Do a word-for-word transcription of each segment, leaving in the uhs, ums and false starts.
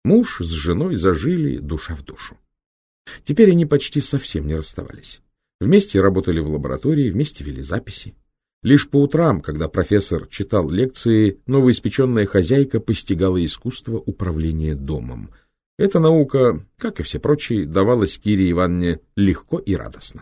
Муж с женой зажили душа в душу. Теперь они почти совсем не расставались. Вместе работали в лаборатории, вместе вели записи. Лишь по утрам, когда профессор читал лекции, новоиспеченная хозяйка постигала искусство управления домом. Эта наука, как и все прочие, давалась Кире Ивановне легко и радостно.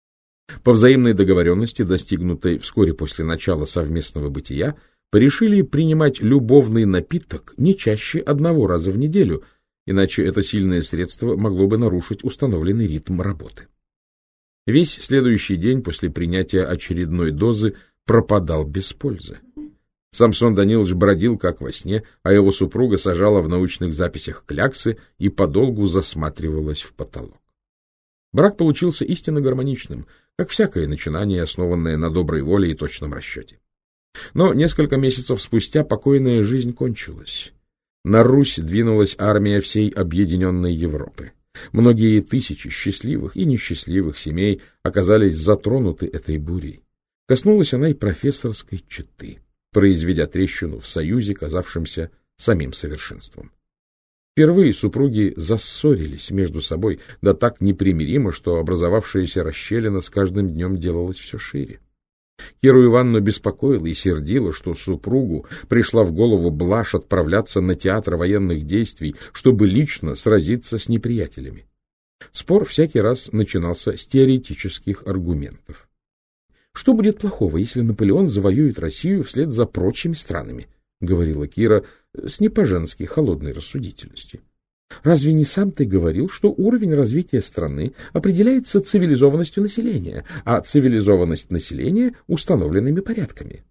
По взаимной договоренности, достигнутой вскоре после начала совместного бытия, порешили принимать любовный напиток не чаще одного раза в неделю, иначе это сильное средство могло бы нарушить установленный ритм работы. Весь следующий день после принятия очередной дозы пропадал без пользы. Самсон Данилович бродил как во сне, а его супруга сажала в научных записях кляксы и подолгу засматривалась в потолок. Брак получился истинно гармоничным, как всякое начинание, основанное на доброй воле и точном расчете. Но несколько месяцев спустя покойная жизнь кончилась. На Русь двинулась армия всей объединенной Европы. Многие тысячи счастливых и несчастливых семей оказались затронуты этой бурей. Коснулась она и профессорской четы, произведя трещину в союзе, казавшемся самим совершенством. Впервые супруги зассорились между собой, да так непримиримо, что образовавшаяся расщелина с каждым днем делалась все шире. Киру Ивановну беспокоило и сердило, что супругу пришла в голову блажь отправляться на театр военных действий, чтобы лично сразиться с неприятелями. Спор всякий раз начинался с теоретических аргументов. «Что будет плохого, если Наполеон завоюет Россию вслед за прочими странами?» — говорила Кира с не по-женски холодной рассудительностью. «Разве не сам ты говорил, что уровень развития страны определяется цивилизованностью населения, а цивилизованность населения — установленными порядками?»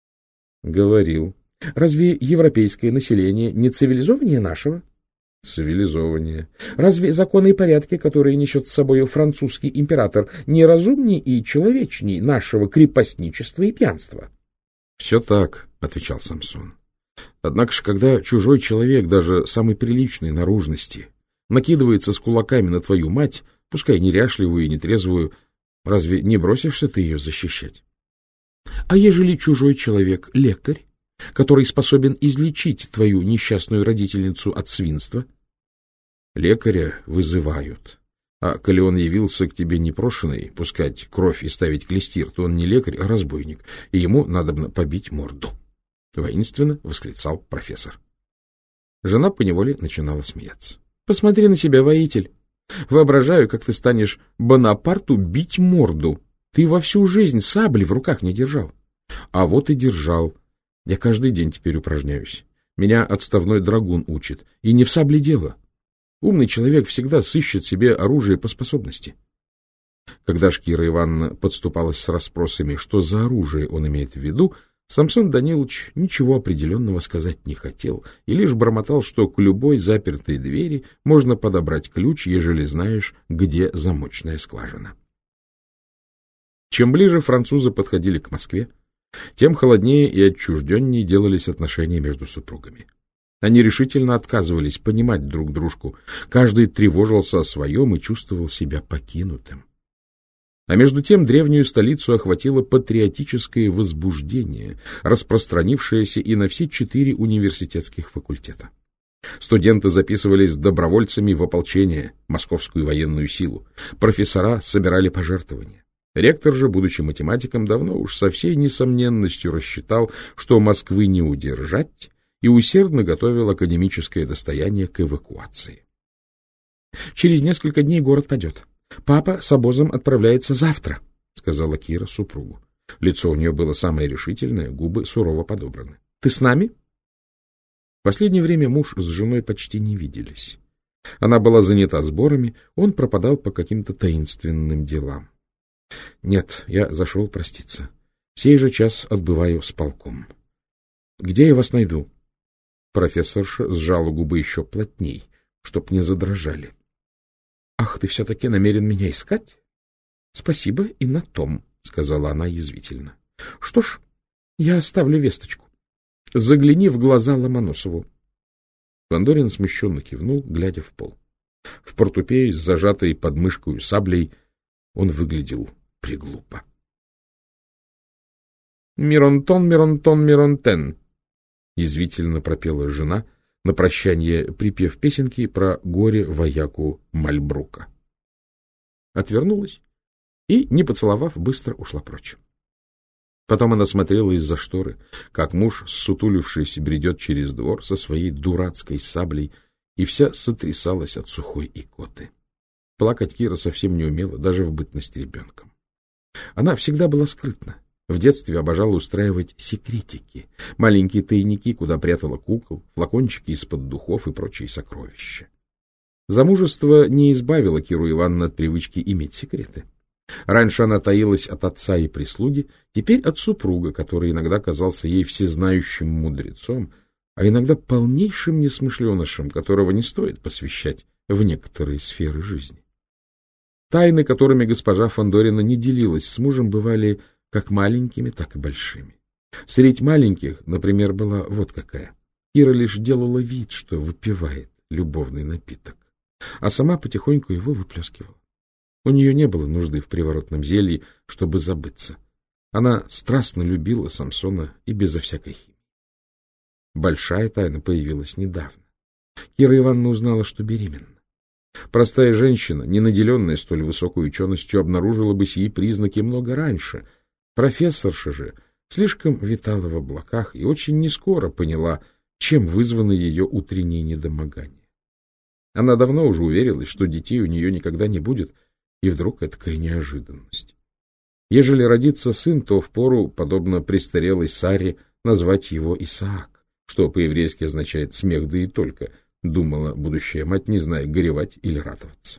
«Говорил. Разве европейское население не цивилизованнее нашего?» «Цивилизованнее. Разве законы и порядки, которые несет с собой французский император, не разумнее и человечней нашего крепостничества и пьянства?» «Все так», — отвечал Самсон. «Однако же, когда чужой человек, даже самой приличной наружности, накидывается с кулаками на твою мать, пускай неряшливую и нетрезвую, разве не бросишься ты ее защищать? А ежели чужой человек — лекарь, который способен излечить твою несчастную родительницу от свинства? Лекаря вызывают. А коли он явился к тебе непрошенный, пускать кровь и ставить клестир, то он не лекарь, а разбойник, и ему надобно побить морду», — воинственно восклицал профессор. Жена поневоле начинала смеяться. «Посмотри на себя, воитель. Воображаю, как ты станешь Бонапарту бить морду. Ты во всю жизнь сабли в руках не держал». «А вот и держал. Я каждый день теперь упражняюсь. Меня отставной драгун учит. И не в сабле дело. Умный человек всегда сыщет себе оружие по способности». Когда ж Кира Ивановна подступалась с расспросами, что за оружие он имеет в виду, Самсон Данилович ничего определенного сказать не хотел и лишь бормотал, что к любой запертой двери можно подобрать ключ, ежели знаешь, где замочная скважина. Чем ближе французы подходили к Москве, тем холоднее и отчужденнее делались отношения между супругами. Они решительно отказывались понимать друг дружку, каждый тревожился о своем и чувствовал себя покинутым. А между тем древнюю столицу охватило патриотическое возбуждение, распространившееся и на все четыре университетских факультета. Студенты записывались добровольцами в ополчение, московскую военную силу. Профессора собирали пожертвования. Ректор же, будучи математиком, давно уж со всей несомненностью рассчитал, что Москвы не удержать, и усердно готовил академическое достояние к эвакуации. «Через несколько дней город падет. Папа с обозом отправляется завтра», — сказала Кира супругу. Лицо у нее было самое решительное, губы сурово подобраны. «Ты с нами?» В последнее время муж с женой почти не виделись. Она была занята сборами, он пропадал по каким-то таинственным делам. «Нет, я зашел проститься. В сей же час отбываю с полком. Где я вас найду?» Профессорша сжала губы еще плотней, чтоб не задрожали. — Ах, ты все-таки намерен меня искать? — Спасибо и на том, — сказала она язвительно. — Что ж, я оставлю весточку. Загляни в глаза Ломоносову. Фандорин смущенно кивнул, глядя в пол. В портупее с зажатой под мышкою саблей он выглядел приглупо. — Миронтон, Миронтон, Миронтен! — язвительно пропела жена, на прощание припев песенки про горе-вояку Мальбрука. Отвернулась и, не поцеловав, быстро ушла прочь. Потом она смотрела из-за шторы, как муж, ссутулившись, бредет через двор со своей дурацкой саблей, и вся сотрясалась от сухой икоты. Плакать Кира совсем не умела, даже в бытность ребенком. Она всегда была скрытна. В детстве обожала устраивать секретики, маленькие тайники, куда прятала кукол, флакончики из-под духов и прочие сокровища. Замужество не избавило Киру Ивановну от привычки иметь секреты. Раньше она таилась от отца и прислуги, теперь от супруга, который иногда казался ей всезнающим мудрецом, а иногда полнейшим несмышленышем, которого не стоит посвящать в некоторые сферы жизни. Тайны, которыми госпожа Фандорина не делилась с мужем, бывали как маленькими, так и большими. Средь маленьких, например, была вот какая. Кира лишь делала вид, что выпивает любовный напиток, а сама потихоньку его выплескивала. У нее не было нужды в приворотном зелье, чтобы забыться. Она страстно любила Самсона и безо всякой химии. Большая тайна появилась недавно. Кира Ивановна узнала, что беременна. Простая женщина, не наделенная столь высокой ученостью, обнаружила бы сии признаки много раньше. Профессорша же слишком витала в облаках и очень нескоро поняла, чем вызвано ее утреннее недомогание. Она давно уже уверилась, что детей у нее никогда не будет, и вдруг этакая неожиданность. Ежели родится сын, то впору, подобно престарелой Саре, назвать его Исаак, что по-еврейски означает «смех да и только», думала будущая мать, не зная, горевать или радоваться.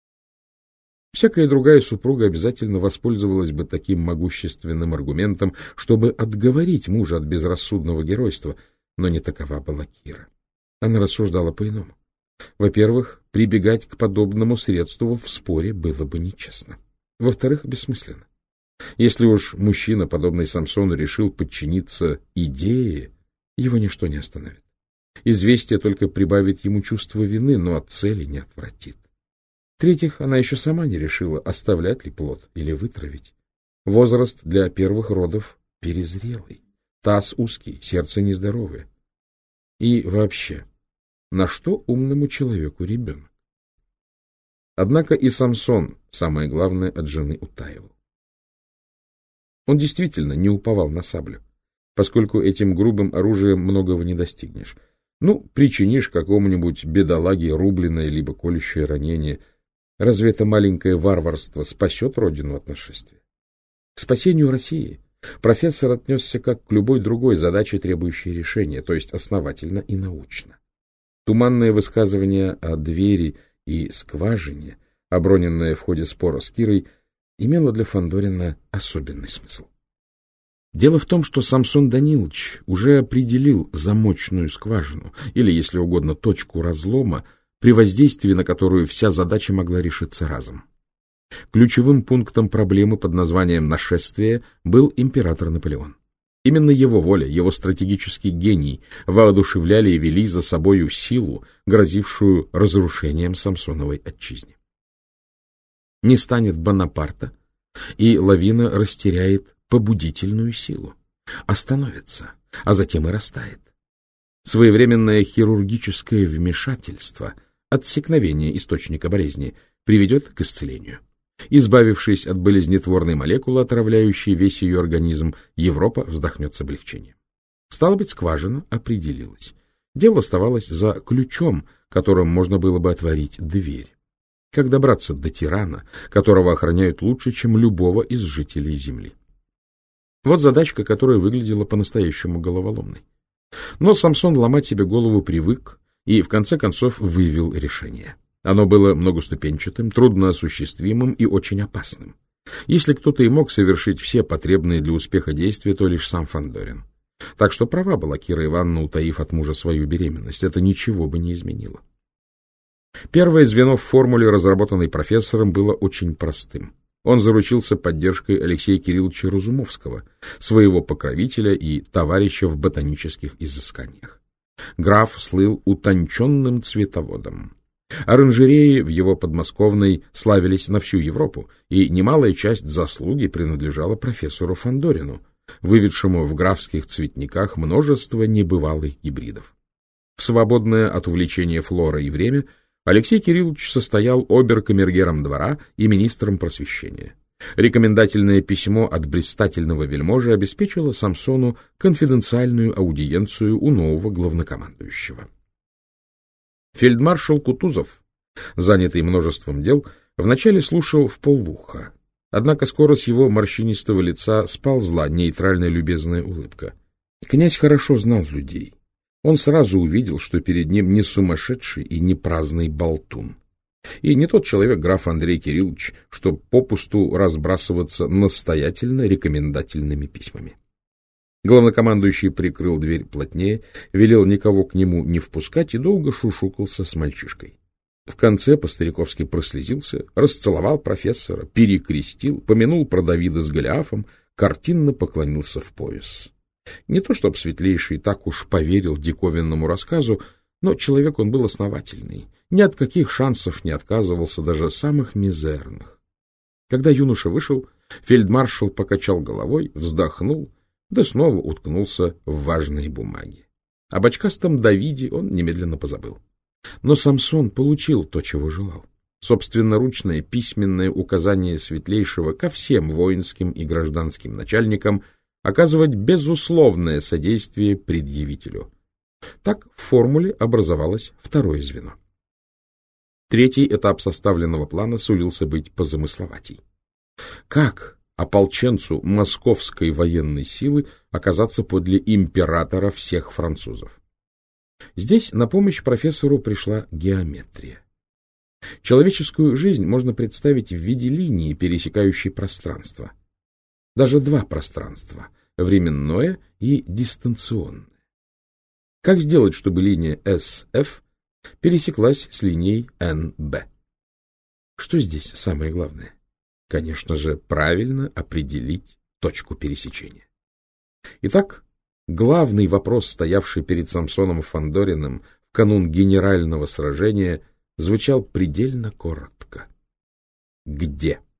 Всякая другая супруга обязательно воспользовалась бы таким могущественным аргументом, чтобы отговорить мужа от безрассудного геройства, но не такова была Кира. Она рассуждала по-иному. Во-первых, прибегать к подобному средству в споре было бы нечестно. Во-вторых, бессмысленно. Если уж мужчина, подобный Самсону, решил подчиниться идее, его ничто не остановит. Известие только прибавит ему чувство вины, но от цели не отвратит. В-третьих, она еще сама не решила, оставлять ли плод или вытравить. Возраст для первых родов перезрелый, таз узкий, сердце нездоровое. И вообще, на что умному человеку ребенок? Однако и Самсон, самое главное, от жены утаивал. Он действительно не уповал на саблю, поскольку этим грубым оружием многого не достигнешь. Ну, причинишь какому-нибудь бедолаге рубленное либо колющее ранение. Разве это маленькое варварство спасет родину от нашествия? К спасению России профессор отнесся как к любой другой задаче, требующей решения, то есть основательно и научно. Туманное высказывание о двери и скважине, оброненное в ходе спора с Кирой, имело для Фандорина особенный смысл. Дело в том, что Самсон Данилович уже определил замочную скважину, или, если угодно, точку разлома, при воздействии на которую вся задача могла решиться разом. Ключевым пунктом проблемы под названием «нашествие» был император Наполеон. Именно его воля, его стратегический гений воодушевляли и вели за собою силу, грозившую разрушением Самсоновой отчизны. Не станет Бонапарта, и лавина растеряет побудительную силу, остановится, а затем и растает. Своевременное хирургическое вмешательство, отсекновение источника болезни, приведет к исцелению. Избавившись от болезнетворной молекулы, отравляющей весь ее организм, Европа вздохнет с облегчением. Стало быть, скважина определилась. Дело оставалось за ключом, которым можно было бы отворить дверь. Как добраться до тирана, которого охраняют лучше, чем любого из жителей земли? Вот задачка, которая выглядела по-настоящему головоломной. Но Самсон ломать себе голову привык и, в конце концов, выявил решение. Оно было многоступенчатым, трудноосуществимым и очень опасным. Если кто-то и мог совершить все потребные для успеха действия, то лишь сам Фандорин. Так что права была Кира Ивановна, утаив от мужа свою беременность. Это ничего бы не изменило. Первое звено в формуле, разработанной профессором, было очень простым. Он заручился поддержкой Алексея Кирилловича Разумовского, своего покровителя и товарища в ботанических изысканиях. Граф слыл утонченным цветоводом. Оранжереи в его подмосковной славились на всю Европу, и немалая часть заслуги принадлежала профессору Фандорину, выведшему в графских цветниках множество небывалых гибридов. В свободное от увлечения флорой время Алексей Кириллович состоял обер-камергером двора и министром просвещения. Рекомендательное письмо от блистательного вельможи обеспечило Самсону конфиденциальную аудиенцию у нового главнокомандующего. Фельдмаршал Кутузов, занятый множеством дел, вначале слушал вполуха, однако скоро с его морщинистого лица сползла нейтральная любезная улыбка. Князь хорошо знал людей. Он сразу увидел, что перед ним не сумасшедший и не праздный болтун. И не тот человек, граф Андрей Кириллович, чтоб попусту разбрасываться настоятельно рекомендательными письмами. Главнокомандующий прикрыл дверь плотнее, велел никого к нему не впускать и долго шушукался с мальчишкой. В конце по-стариковски прослезился, расцеловал профессора, перекрестил, помянул про Давида с Голиафом, картинно поклонился в пояс. Не то чтоб светлейший так уж поверил диковинному рассказу, но человек он был основательный, ни от каких шансов не отказывался, даже самых мизерных. Когда юноша вышел, фельдмаршал покачал головой, вздохнул, да снова уткнулся в важные бумаги. Об очкастом Давиде он немедленно позабыл. Но Самсон получил то, чего желал. Собственноручное письменное указание светлейшего ко всем воинским и гражданским начальникам оказывать безусловное содействие предъявителю. Так в формуле образовалось второе звено. Третий этап составленного плана сулился быть позамысловатей. Как ополченцу московской военной силы оказаться подле императора всех французов? Здесь на помощь профессору пришла геометрия. Человеческую жизнь можно представить в виде линии, пересекающей пространство. Даже два пространства — временное и дистанционное. Как сделать, чтобы линия эс эф пересеклась с линией эн бэ? Что здесь самое главное? Конечно же, правильно определить точку пересечения. Итак, главный вопрос, стоявший перед Самсоном Фандориным в канун генерального сражения, звучал предельно коротко. Где?